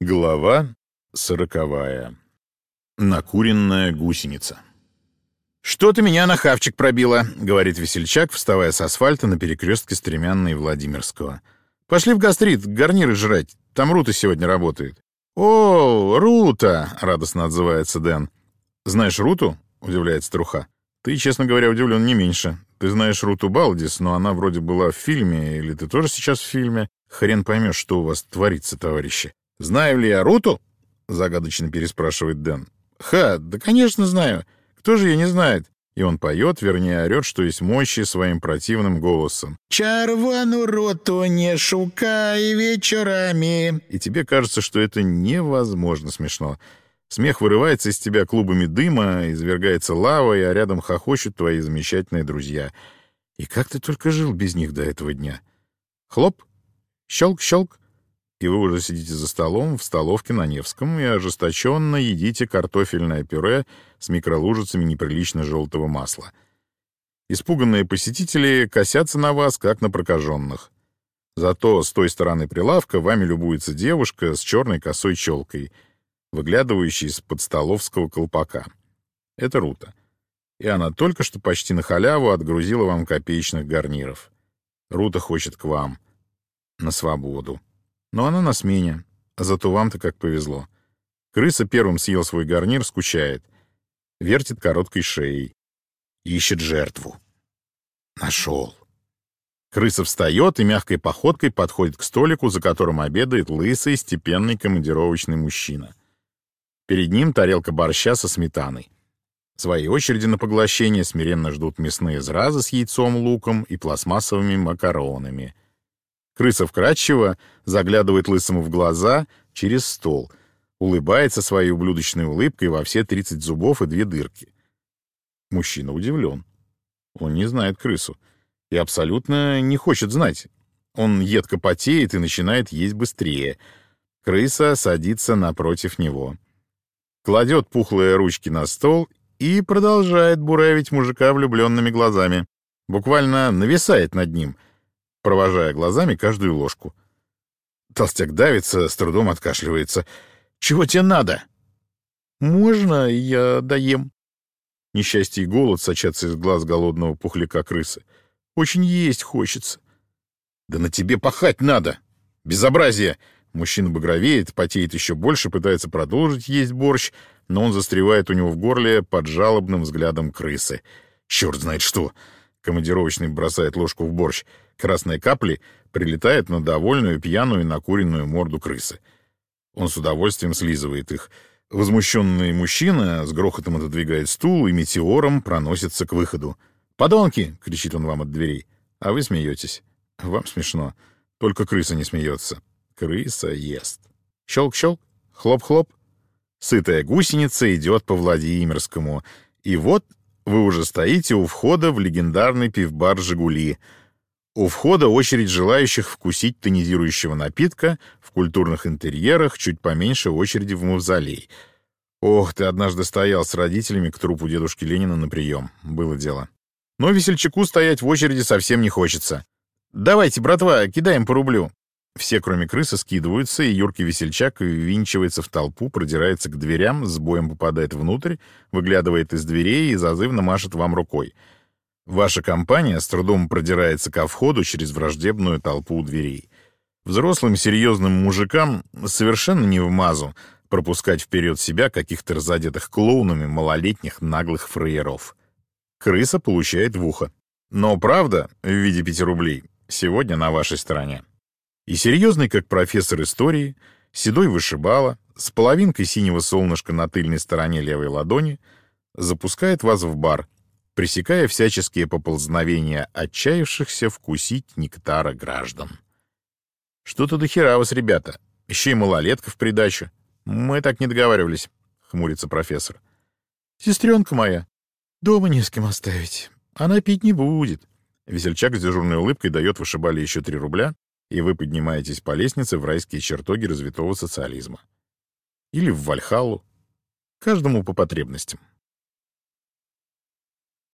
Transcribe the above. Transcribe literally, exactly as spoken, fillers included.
Глава сороковая. Накуренная гусеница. «Что-то меня на хавчик пробило», — говорит весельчак, вставая с асфальта на перекрестке Стремянной и Владимирского. «Пошли в гастрит, гарниры жрать. Там Рута сегодня работает». «О, Рута!» — радостно отзывается Дэн. «Знаешь Руту?» — удивляется Труха. «Ты, честно говоря, удивлен не меньше. Ты знаешь Руту Балдис, но она вроде была в фильме, или ты тоже сейчас в фильме? Хрен поймешь, что у вас творится, товарищи». «Знаю ли я Руту?» — загадочно переспрашивает Дэн. «Ха, да, конечно, знаю. Кто же ее не знает?» И он поет, вернее, орет, что есть мощи, своим противным голосом. «Червону роту не шукай вечерами». И тебе кажется, что это невозможно смешно. Смех вырывается из тебя клубами дыма, извергается лавой, а рядом хохочут твои замечательные друзья. И как ты только жил без них до этого дня? Хлоп, щелк-щелк. И вы уже сидите за столом в столовке на Невском и ожесточенно едите картофельное пюре с микролужицами неприлично желтого масла. Испуганные посетители косятся на вас, как на прокаженных. Зато с той стороны прилавка вами любуется девушка с черной косой челкой, выглядывающей из-под столовского колпака. Это Рута. И она только что почти на халяву отгрузила вам копеечных гарниров. Рута хочет к вам. На свободу. Но она на смене, а зато вам-то как повезло. Крыса первым съел свой гарнир, скучает. Вертит короткой шеей. Ищет жертву. Нашел. Крыса встает и мягкой походкой подходит к столику, за которым обедает лысый, степенный командировочный мужчина. Перед ним тарелка борща со сметаной. Своей очереди на поглощение смиренно ждут мясные зразы с яйцом, луком и пластмассовыми макаронами. Крыса вкрадчиво заглядывает лысому в глаза через стол, улыбается своей ублюдочной улыбкой во все тридцать зубов и две дырки. Мужчина удивлен. Он не знает крысу и абсолютно не хочет знать. Он едко потеет и начинает есть быстрее. Крыса садится напротив него. Кладет пухлые ручки на стол и продолжает буравить мужика влюбленными глазами. Буквально нависает над ним, провожая глазами каждую ложку. Толстяк давится, с трудом откашливается. «Чего тебе надо?» «Можно я доем?» Несчастье и голод сочатся из глаз голодного пухляка крысы. «Очень есть хочется». «Да на тебе пахать надо! Безобразие!» Мужчина багровеет, потеет еще больше, пытается продолжить есть борщ, но он застревает у него в горле под жалобным взглядом крысы. «Черт знает что!» Командировочный бросает ложку в борщ. Красные капли прилетают на довольную, пьяную и накуренную морду крысы. Он с удовольствием слизывает их. Возмущенный мужчина с грохотом отодвигает стул и метеором проносится к выходу. «Подонки!» — кричит он вам от дверей. А вы смеетесь. Вам смешно. Только крыса не смеется. Крыса ест. Щелк-щелк, хлоп-хлоп. Сытая гусеница идет по Владимирскому. И вот вы уже стоите у входа в легендарный пивбар «Жигули». У входа очередь желающих вкусить тонизирующего напитка в культурных интерьерах, чуть поменьше очереди в мавзолей. Ох, ты однажды стоял с родителями к трупу дедушки Ленина на прием. Было дело. Но весельчаку стоять в очереди совсем не хочется. «Давайте, братва, кидаем по рублю». Все, кроме крысы, скидываются, и юркий весельчак ввинчивается в толпу, продирается к дверям, с боем попадает внутрь, выглядывает из дверей и зазывно машет вам рукой. Ваша компания с трудом продирается ко входу через враждебную толпу у дверей. Взрослым серьезным мужикам совершенно не в мазу пропускать вперед себя каких-то разодетых клоунами малолетних наглых фраеров. Крыса получает в ухо. Но правда, в виде пяти рублей, сегодня на вашей стороне. И серьезный, как профессор истории, седой вышибала, с половинкой синего солнышка на тыльной стороне левой ладони, запускает вас в бар, пресекая всяческие поползновения отчаявшихся вкусить нектара граждан. «Что-то до хера вас, ребята. Еще и малолетка в придачу. Мы так не договаривались», — хмурится профессор. «Сестренка моя, дома не с кем оставить. Она пить не будет». Весельчак с дежурной улыбкой дает вышибали еще три рубля, и вы поднимаетесь по лестнице в райские чертоги развитого социализма. Или в Вальхаллу. Каждому по потребностям.